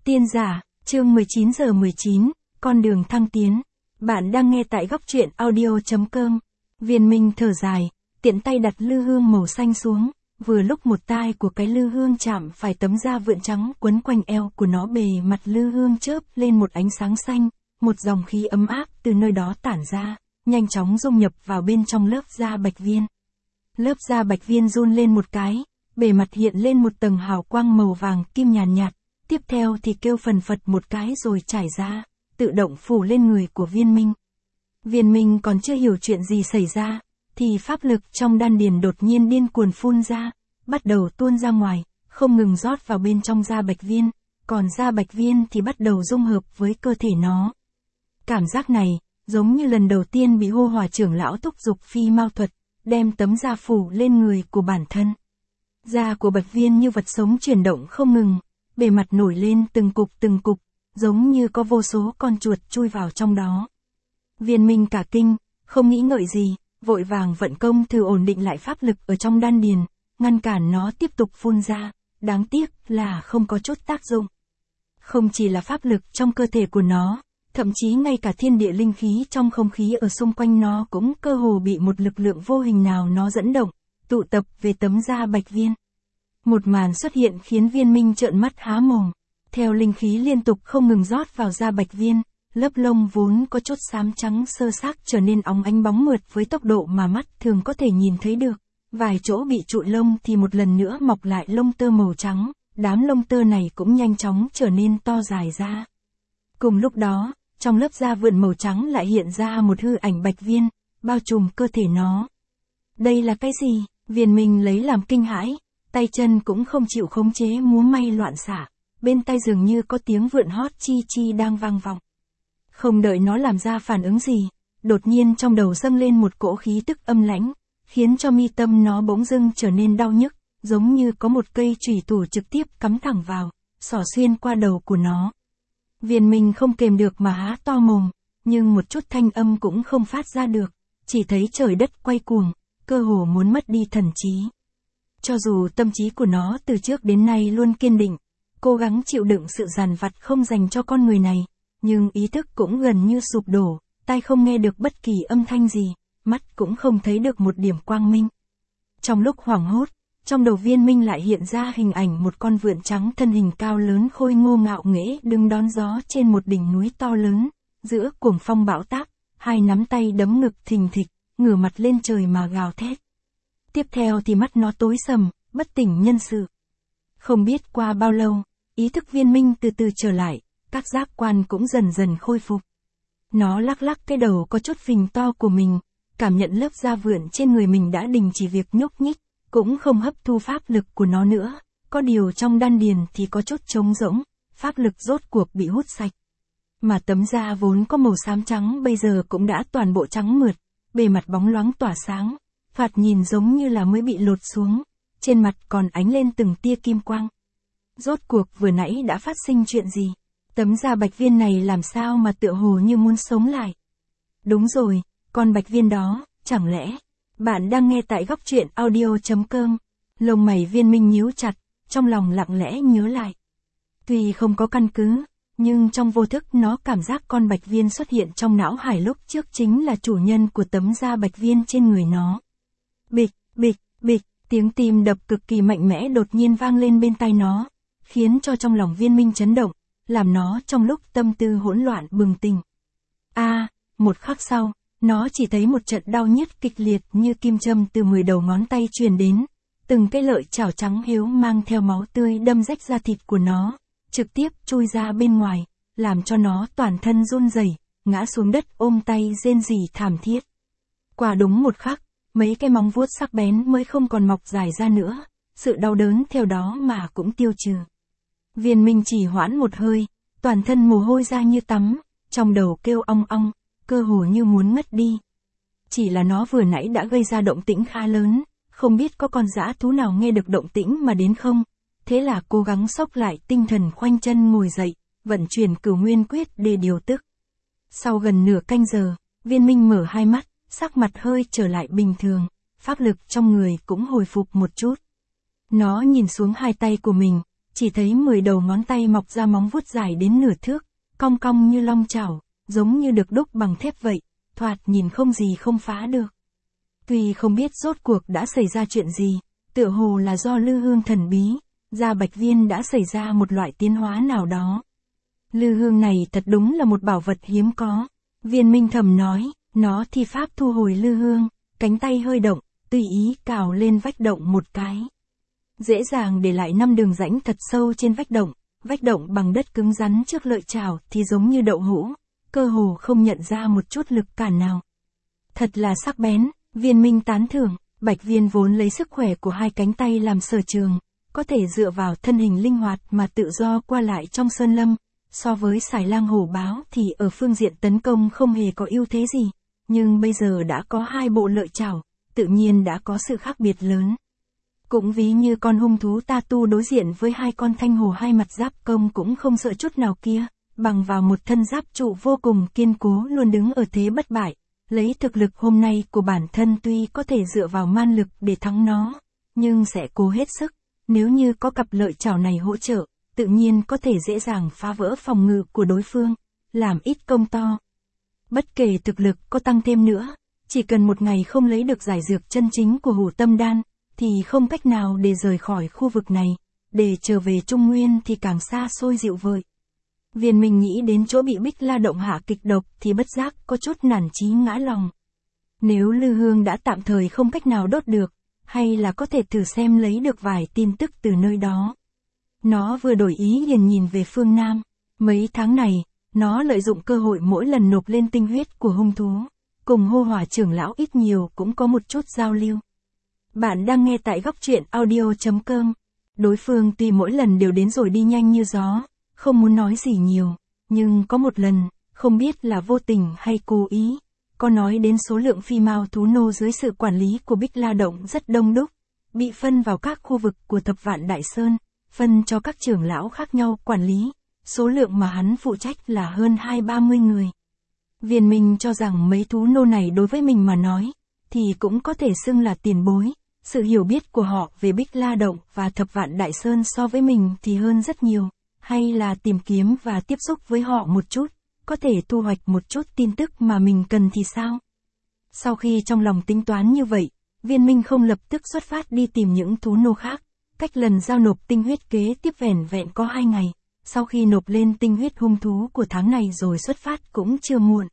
Tiên giả, chương 19 giờ 19, con đường thăng tiến. Bạn đang nghe tại góc truyện audio.com. Viên Minh thở dài, tiện tay đặt lư hương màu xanh xuống, vừa lúc một tai của cái lư hương chạm phải tấm da vượn trắng quấn quanh eo của nó, bề mặt lư hương chớp lên một ánh sáng xanh, một dòng khí ấm áp từ nơi đó tản ra, nhanh chóng dung nhập vào bên trong lớp da bạch viên. Lớp da bạch viên run lên một cái, bề mặt hiện lên một tầng hào quang màu vàng kim nhàn nhạt, tiếp theo thì kêu phần phật một cái rồi trải ra, tự động phủ lên người của Viên Minh. Viên Minh còn chưa hiểu chuyện gì xảy ra, thì pháp lực trong đan điền đột nhiên điên cuồng phun ra, bắt đầu tuôn ra ngoài, không ngừng rót vào bên trong da bạch viên, còn da bạch viên thì bắt đầu dung hợp với cơ thể nó. Cảm giác này, giống như lần đầu tiên bị Hô Hòa trưởng lão thúc giục phi mao thuật, đem tấm da phủ lên người của bản thân. Da của bạch viên như vật sống chuyển động không ngừng, bề mặt nổi lên từng cục, giống như có vô số con chuột chui vào trong đó. Viên Minh cả kinh, không nghĩ ngợi gì, vội vàng vận công thử ổn định lại pháp lực ở trong đan điền, ngăn cản nó tiếp tục phun ra, đáng tiếc là không có chút tác dụng. Không chỉ là pháp lực trong cơ thể của nó, thậm chí ngay cả thiên địa linh khí trong không khí ở xung quanh nó cũng cơ hồ bị một lực lượng vô hình nào nó dẫn động, tụ tập về tấm da bạch viên. Một màn xuất hiện khiến Viên Minh trợn mắt há mồm. Theo linh khí liên tục không ngừng rót vào da bạch viên, lớp lông vốn có chút xám trắng sơ xác trở nên óng ánh bóng mượt với tốc độ mà mắt thường có thể nhìn thấy được. Vài chỗ bị trụi lông thì một lần nữa mọc lại lông tơ màu trắng, đám lông tơ này cũng nhanh chóng trở nên to dài ra. Cùng lúc đó, trong lớp da vượn màu trắng lại hiện ra một hư ảnh bạch viên, bao trùm cơ thể nó. Đây là cái gì? Viên Minh lấy làm kinh hãi, tay chân cũng không chịu khống chế múa may loạn xạ, bên tai dường như có tiếng vượn hót chi chi đang vang vọng. Không đợi nó làm ra phản ứng gì, đột nhiên trong đầu dâng lên một cỗ khí tức âm lãnh, khiến cho mi tâm nó bỗng dưng trở nên đau nhức, giống như có một cây chùy thủ trực tiếp cắm thẳng vào, xỏ xuyên qua đầu của nó. Viên Minh không kềm được mà há to mồm, nhưng một chút thanh âm cũng không phát ra được, chỉ thấy trời đất quay cuồng, cơ hồ muốn mất đi thần trí. Cho dù tâm trí của nó từ trước đến nay luôn kiên định, cố gắng chịu đựng sự dằn vặt không dành cho con người này, nhưng ý thức cũng gần như sụp đổ, tai không nghe được bất kỳ âm thanh gì, mắt cũng không thấy được một điểm quang minh. Trong lúc hoảng hốt, trong đầu Viên Minh lại hiện ra hình ảnh một con vượn trắng thân hình cao lớn khôi ngô ngạo nghễ đứng đón gió trên một đỉnh núi to lớn, giữa cuồng phong bão táp, hai nắm tay đấm ngực thình thịch, ngửa mặt lên trời mà gào thét. Tiếp theo thì mắt nó tối sầm, bất tỉnh nhân sự. Không biết qua bao lâu, ý thức Viên Minh từ từ trở lại, các giác quan cũng dần dần khôi phục. Nó lắc lắc cái đầu có chút phình to của mình, cảm nhận lớp da vượn trên người mình đã đình chỉ việc nhúc nhích, cũng không hấp thu pháp lực của nó nữa, có điều trong đan điền thì có chút trống rỗng, pháp lực rốt cuộc bị hút sạch. Mà tấm da vốn có màu xám trắng bây giờ cũng đã toàn bộ trắng mượt, bề mặt bóng loáng tỏa sáng, thoạt nhìn giống như là mới bị lột xuống, trên mặt còn ánh lên từng tia kim quang. Rốt cuộc vừa nãy đã phát sinh chuyện gì? Tấm da bạch viên này làm sao mà tựa hồ như muốn sống lại? Đúng rồi, con bạch viên đó, chẳng lẽ... Bạn đang nghe tại góc truyện audio.com. Lông mày Viên Minh nhíu chặt, trong lòng lặng lẽ nhớ lại. Tuy không có căn cứ, nhưng trong vô thức nó cảm giác con bạch viên xuất hiện trong não hải lúc trước chính là chủ nhân của tấm da bạch viên trên người nó. Bịch, bịch, bịch, tiếng tim đập cực kỳ mạnh mẽ đột nhiên vang lên bên tai nó, khiến cho trong lòng Viên Minh chấn động, làm nó trong lúc tâm tư hỗn loạn bừng tỉnh. Một khắc sau, nó chỉ thấy một trận đau nhức kịch liệt như kim châm từ 10 đầu ngón tay truyền đến, từng cái lợi chảo trắng hiếu mang theo máu tươi đâm rách da thịt của nó, trực tiếp chui ra bên ngoài, làm cho nó toàn thân run rẩy, ngã xuống đất ôm tay rên rỉ thảm thiết. Quả đúng một khắc, mấy cái móng vuốt sắc bén mới không còn mọc dài ra nữa, sự đau đớn theo đó mà cũng tiêu trừ. Viên Minh chỉ hoãn một hơi, toàn thân mồ hôi ra như tắm, trong đầu kêu ong ong, cơ hồ như muốn ngất đi. Chỉ là nó vừa nãy đã gây ra động tĩnh khá lớn, không biết có con dã thú nào nghe được động tĩnh mà đến không, thế là cố gắng xốc lại tinh thần khoanh chân ngồi dậy, vận chuyển Cửu Nguyên Quyết để điều tức. Sau gần nửa canh giờ, Viên Minh mở hai mắt, sắc mặt hơi trở lại bình thường, pháp lực trong người cũng hồi phục một chút. Nó nhìn xuống hai tay của mình, chỉ thấy 10 đầu ngón tay mọc ra móng vuốt dài đến nửa thước, cong cong như long chảo, giống như được đúc bằng thép vậy, thoạt nhìn không gì không phá được. Tuy không biết rốt cuộc đã xảy ra chuyện gì, tựa hồ là do lư hương thần bí, da bạch viên đã xảy ra một loại tiến hóa nào đó. Lư hương này thật đúng là một bảo vật hiếm có. Viên Minh thầm nói, nó thi pháp thu hồi lư hương, cánh tay hơi động, tùy ý cào lên vách động một cái. Dễ dàng để lại 5 đường rãnh thật sâu trên vách động bằng đất cứng rắn trước lợi chảo thì giống như đậu hũ, cơ hồ không nhận ra một chút lực cản nào. Thật là sắc bén, Viên Minh tán thưởng, bạch viên vốn lấy sức khỏe của hai cánh tay làm sở trường, có thể dựa vào thân hình linh hoạt mà tự do qua lại trong sơn lâm. So với Sải Lang Hổ Báo thì ở phương diện tấn công không hề có ưu thế gì, nhưng bây giờ đã có 2 bộ lợi chảo, tự nhiên đã có sự khác biệt lớn. Cũng ví như con hung thú Ta Tu đối diện với 2 con thanh hổ hai mặt giáp công cũng không sợ chút nào kia, bằng vào một thân giáp trụ vô cùng kiên cố luôn đứng ở thế bất bại, lấy thực lực hôm nay của bản thân tuy có thể dựa vào man lực để thắng nó, nhưng sẽ cố hết sức, nếu như có cặp lợi chảo này hỗ trợ, tự nhiên có thể dễ dàng phá vỡ phòng ngự của đối phương, làm ít công to. Bất kể thực lực có tăng thêm nữa, chỉ cần một ngày không lấy được giải dược chân chính của Hủ Tâm Đan, thì không cách nào để rời khỏi khu vực này, để trở về Trung Nguyên thì càng xa xôi dịu vợi. Viên Minh nghĩ đến chỗ bị Bích La Động hạ kịch độc thì bất giác có chút nản chí ngã lòng. Nếu lư hương đã tạm thời không cách nào đốt được, hay là có thể thử xem lấy được vài tin tức từ nơi đó. Nó vừa đổi ý liền nhìn về phương Nam. Mấy tháng này, nó lợi dụng cơ hội mỗi lần nộp lên tinh huyết của hung thú, cùng Hô Hỏa trưởng lão ít nhiều cũng có một chút giao lưu. Bạn đang nghe tại góc truyện audio.com. Đối phương tuy mỗi lần đều đến rồi đi nhanh như gió, không muốn nói gì nhiều, nhưng có một lần, không biết là vô tình hay cố ý, có nói đến số lượng phi mao thú nô dưới sự quản lý của Bích La Động rất đông đúc, bị phân vào các khu vực của Thập Vạn Đại Sơn, phân cho các trưởng lão khác nhau quản lý, số lượng mà hắn phụ trách là hơn 20-30 người. Viên Minh cho rằng mấy thú nô này đối với mình mà nói, thì cũng có thể xưng là tiền bối, sự hiểu biết của họ về Bích La Động và Thập Vạn Đại Sơn so với mình thì hơn rất nhiều, hay là tìm kiếm và tiếp xúc với họ một chút, có thể thu hoạch một chút tin tức mà mình cần thì sao? Sau khi trong lòng tính toán như vậy, Viên Minh không lập tức xuất phát đi tìm những thú nô khác. Cách lần giao nộp tinh huyết kế tiếp vẻn vẹn có 2 ngày, sau khi nộp lên tinh huyết hung thú của tháng này rồi xuất phát cũng chưa muộn.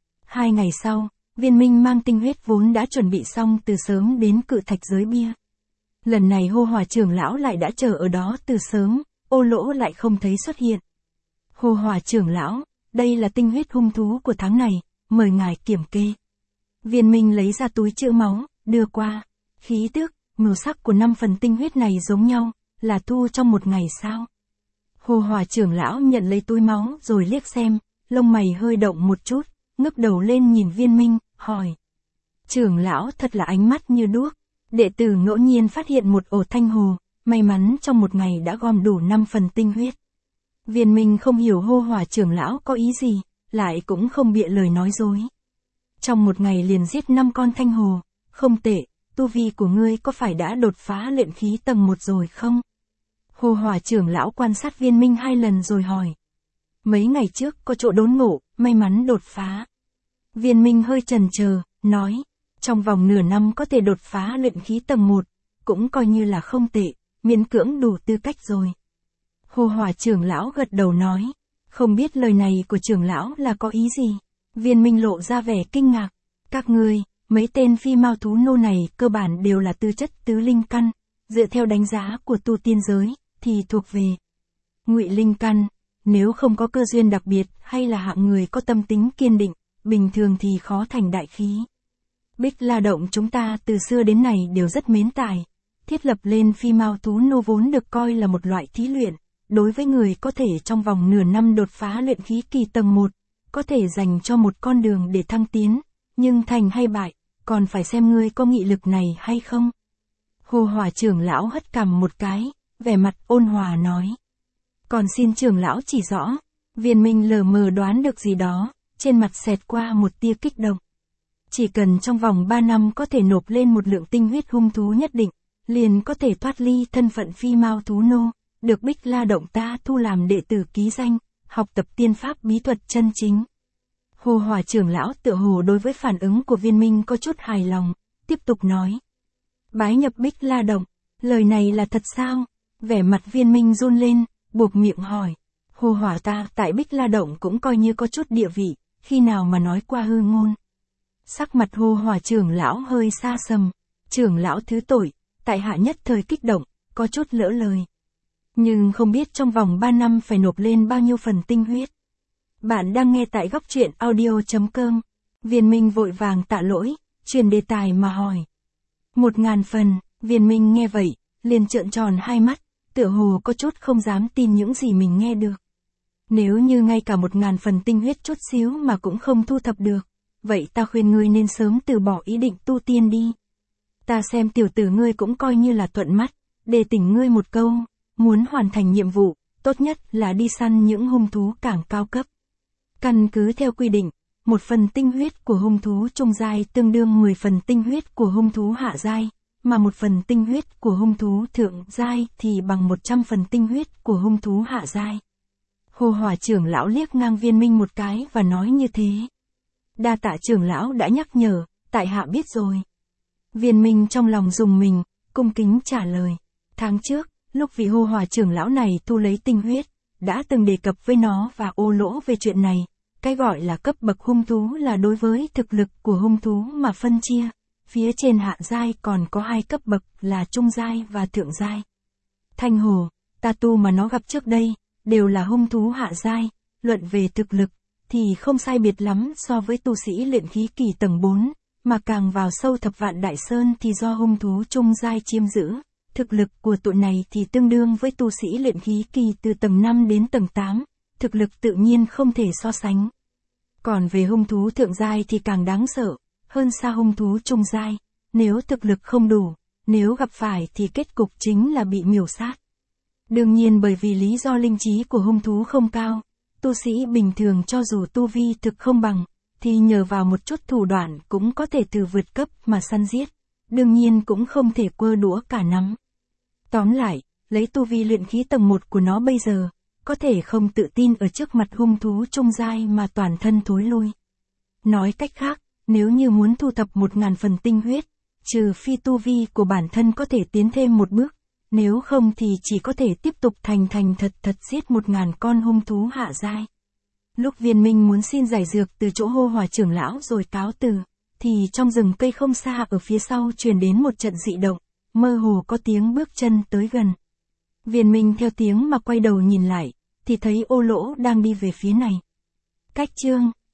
2 ngày sau, Viên Minh mang tinh huyết vốn đã chuẩn bị xong từ sớm đến Cự Thạch Giới Bia. Lần này Hô Hỏa trưởng lão lại đã chờ ở đó từ sớm, Ô Lỗ lại không thấy xuất hiện. Hô Hỏa trưởng lão, đây là tinh huyết hung thú của tháng này, mời ngài kiểm kê. Viên Minh lấy ra túi trữ máu, đưa qua. Khí tức, màu sắc của 5 phần tinh huyết này giống nhau, là thu trong một ngày sao? Hô Hỏa trưởng lão nhận lấy túi máu rồi liếc xem, lông mày hơi động một chút, ngước đầu lên nhìn Viên Minh, hỏi. Trưởng lão thật là ánh mắt như đuốc, đệ tử ngẫu nhiên phát hiện một ổ thanh hồ, may mắn trong một ngày đã gom đủ 5 phần tinh huyết. Viên Minh không hiểu Hô Hỏa trưởng lão có ý gì, lại cũng không bịa lời nói dối. Trong một ngày liền giết 5 con thanh hồ, không tệ, tu vi của ngươi có phải đã đột phá luyện khí tầng 1 rồi không? Hô Hỏa trưởng lão quan sát Viên Minh 2 lần rồi hỏi. Mấy ngày trước có chỗ đốn ngộ, may mắn đột phá. Viên Minh hơi chần chờ, nói, trong vòng nửa năm có thể đột phá luyện khí tầng 1, cũng coi như là không tệ, miễn cưỡng đủ tư cách rồi. Hô Hỏa trưởng lão gật đầu nói, không biết lời này của trưởng lão là có ý gì? Viên Minh lộ ra vẻ kinh ngạc, các ngươi, mấy tên phi mao thú nô này cơ bản đều là tư chất tứ linh căn, dựa theo đánh giá của tu tiên giới, thì thuộc về Ngụy linh căn, nếu không có cơ duyên đặc biệt hay là hạng người có tâm tính kiên định, bình thường thì khó thành đại khí. Bích La Động chúng ta từ xưa đến nay đều rất mến tài, thiết lập lên phi mao thú nô vốn được coi là một loại thí luyện, đối với người có thể trong vòng nửa năm đột phá luyện khí kỳ tầng 1, có thể dành cho một con đường để thăng tiến, nhưng thành hay bại, còn phải xem ngươi có nghị lực này hay không. Hô Hỏa trưởng lão hất cằm một cái, vẻ mặt ôn hòa nói. Còn xin trưởng lão chỉ rõ. Viên Minh lờ mờ đoán được gì đó, trên mặt xẹt qua một tia kích động. Chỉ cần trong vòng 3 năm có thể nộp lên một lượng tinh huyết hung thú nhất định, liền có thể thoát ly thân phận phi mao thú nô, được Bích La Động ta thu làm đệ tử ký danh, học tập tiên pháp bí thuật chân chính. Hồ Hỏa trưởng lão tựa hồ đối với phản ứng của Viên Minh có chút hài lòng, tiếp tục nói. Bái nhập Bích La Động, lời này là thật sao? Vẻ mặt Viên Minh run lên, buộc miệng hỏi. Hồ Hỏa ta tại Bích La Động cũng coi như có chút địa vị, khi nào mà nói qua hư ngôn. Sắc mặt Hồ Hỏa trưởng lão hơi xa sầm, trưởng lão thứ tội, tại hạ nhất thời kích động, có chút lỡ lời. Nhưng không biết trong vòng 3 năm phải nộp lên bao nhiêu phần tinh huyết. Bạn đang nghe tại góc truyện audio.com. Viên Minh vội vàng tạ lỗi, chuyển đề tài mà hỏi. 1000 phần, Viên Minh nghe vậy, liền trợn tròn hai mắt, tựa hồ có chút không dám tin những gì mình nghe được. Nếu như ngay cả 1000 phần tinh huyết chút xíu mà cũng không thu thập được, vậy ta khuyên ngươi nên sớm từ bỏ ý định tu tiên đi. Ta xem tiểu tử ngươi cũng coi như là thuận mắt, để tỉnh ngươi một câu, muốn hoàn thành nhiệm vụ, tốt nhất là đi săn những hung thú càng cao cấp. Căn cứ theo quy định, 1 phần tinh huyết của hung thú trung giai tương đương 10 phần tinh huyết của hung thú hạ giai, mà 1 phần tinh huyết của hung thú thượng giai thì bằng 100 phần tinh huyết của hung thú hạ giai. Hồ Hỏa trưởng lão liếc ngang Viên Minh một cái và nói như thế. Đa tạ trưởng lão đã nhắc nhở, tại hạ biết rồi. Viên Minh trong lòng rùng mình, cung kính trả lời. Tháng trước, lúc vị Hồ Hỏa trưởng lão này thu lấy tinh huyết, đã từng đề cập với nó và Ô Lỗ về chuyện này. Cái gọi là cấp bậc hung thú là đối với thực lực của hung thú mà phân chia. Phía trên hạ giai còn có 2 cấp bậc là trung giai và thượng giai. Thanh Hồ, ta tu mà nó gặp trước đây, đều là hung thú hạ giai, luận về thực lực, thì không sai biệt lắm so với tu sĩ luyện khí kỳ tầng 4, mà càng vào sâu Thập Vạn Đại Sơn thì do hung thú trung giai chiếm giữ. Thực lực của tụi này thì tương đương với tu sĩ luyện khí kỳ từ tầng 5 đến tầng 8, thực lực tự nhiên không thể so sánh. Còn về hung thú thượng giai thì càng đáng sợ, hơn xa hung thú trung giai, nếu thực lực không đủ, nếu gặp phải thì kết cục chính là bị miểu sát. Đương nhiên bởi vì lý do linh trí của hung thú không cao, tu sĩ bình thường cho dù tu vi thực không bằng, thì nhờ vào một chút thủ đoạn cũng có thể từ vượt cấp mà săn giết, đương nhiên cũng không thể quơ đũa cả nắm. Tóm lại, lấy tu vi luyện khí tầng 1 của nó bây giờ, có thể không tự tin ở trước mặt hung thú trung giai mà toàn thân thối lui. Nói cách khác, nếu như muốn thu thập 1000 phần tinh huyết, trừ phi tu vi của bản thân có thể tiến thêm một bước, nếu không thì chỉ có thể tiếp tục thành thật giết 1000 con hung thú hạ giai. Lúc Viên Minh muốn xin giải dược từ chỗ Hồ Hỏa trưởng lão rồi cáo từ, thì trong rừng cây không xa ở phía sau truyền đến một trận dị động, mơ hồ có tiếng bước chân tới gần. Viên Minh theo tiếng mà quay đầu nhìn lại, thì thấy Ô Lỗ đang đi về phía này. Cách chương